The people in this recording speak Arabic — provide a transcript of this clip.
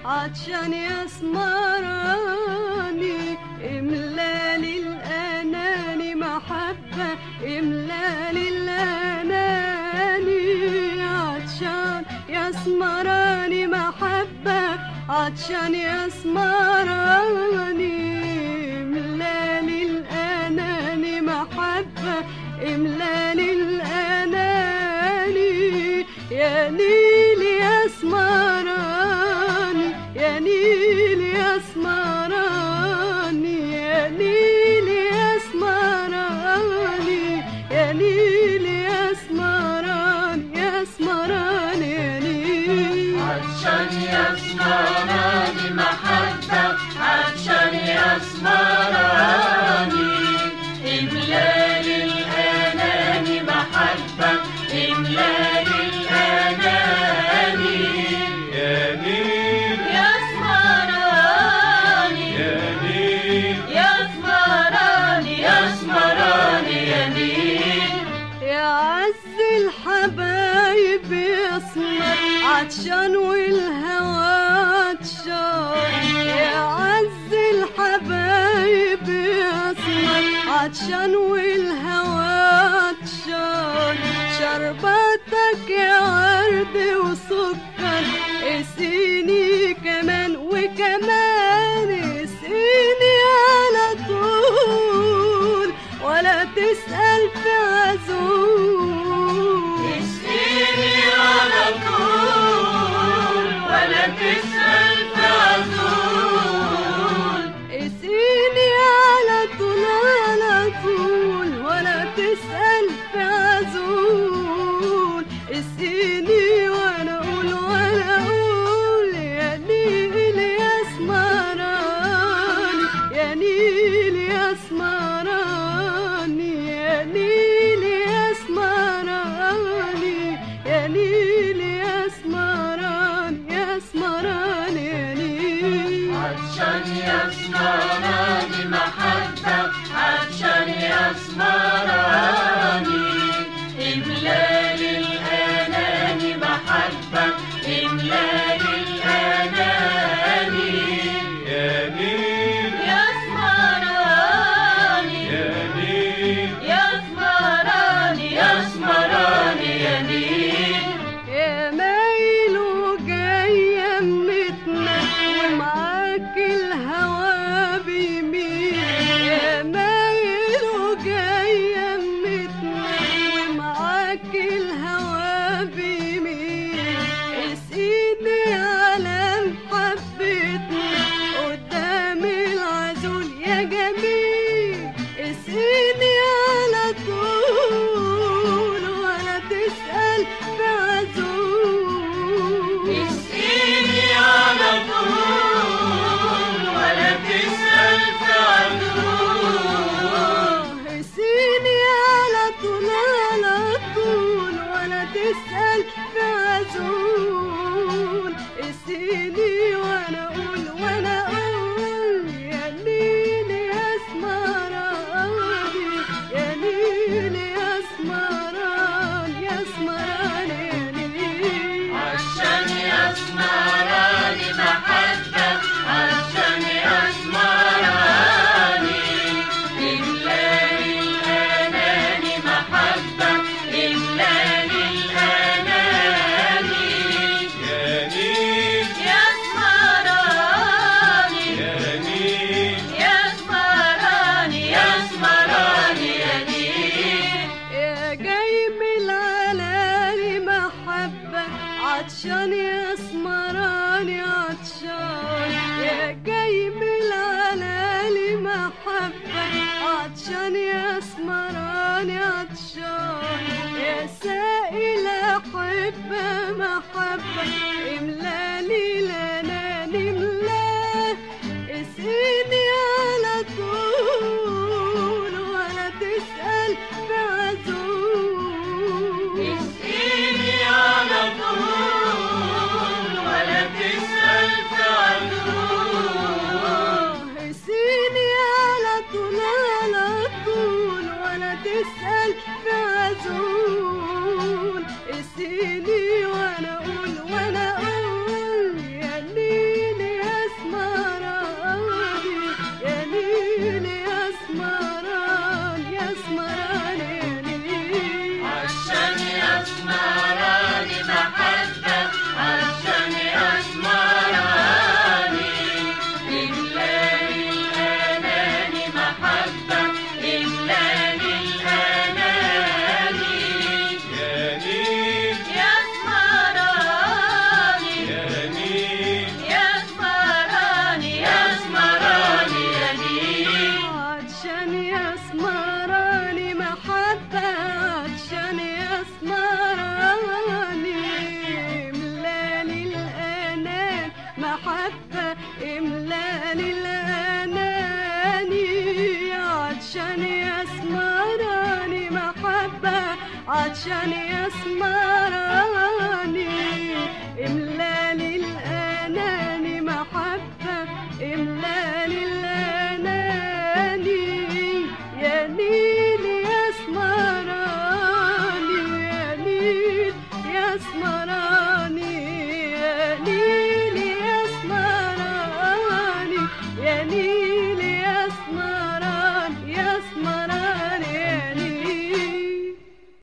عطشان يا اسمراني، املا للاناني محبة، املا للاناني. عطشان يا اسمراني محبة، عطشان يا اسمراني، املا للاناني محبة، املا للاناني. يا نيل يا اسمراني، يا نيل يا اسمراني، يا نيل يا اسمراني، يا نيل يا اسمراني، يا اسمراني يا نيل. عطشان يا اسمراني محبة، عطشان يا اسمراني، املا للاناني محبة، املا للاناني. يا نيل يا اسمراني، يا نيل يا اسمراني، يا اسمراني يا نيل. يا عز الحبايب يسمر عطشان والهوى عطشان، يا عز الحبايب يسمر عطشان والهوى عطشان. شربتك يا ورد وسكر، اسقيني كمان وكمان، اسقيني على طول ولا تسأل في عزول. اسقيني على طول ولا تسأل في عزول. اسقيني على طول على طول ولا تسأل في عزول. اسقيني وانا اقول وانا اقول، يا نيل يا اسمراني، يا نيل يا اسمراني، يا نيل يا اسمراني، يا نيل يا اسمراني، يا اسمراني يا نيل. عطشان يا اسمراني محبة، عطشان يا اسمراني، املا للاناني محبة، املا للاناني. يا نيل يا اسمراني، يا نيل يا اسمراني، يا اسمراني يا نيل. يا مايل وجاي يمتنا ومعاك الهوى بيميل، يا مايل وجاي يمتنا ومعاك الهوى بيميل. اسقيني على محبتنا قدام العزول يا جميل، اسقيني على طول ولا تسأل في عزول. اسقيني على طول ولا تسأل في عزول. اسقيني على طول على طول ولا تسأل في عزول. اسقيني وانا اقول وانا اقول، يا نيل يا اسمراني، يا نيل يا اسمراني، يا اسمراني يا نيل. عطشان يا اسمراني محبة، عطشان يا اسمراني، املا للاناني محبة، املا للاناني. يا نيل يا اسمراني، يا نيل يا اسمراني، يا اسمراني يا نيل. يا جاي من العلالي محبة، عطشان يا اسمراني عطشان، يا جاي من العلالي محبة، عطشان يا اسمراني عطشان. يا سائل أحبة محبة، املا لي الأناني املاه. اسقيني على طول ولا تسأل في عزول. اسقيني على طول ولا تسأل في عزول. اسقيني على طول على طول ولا تسأل في عزول. اسقيني وانا اقول وانا عشان يسمراني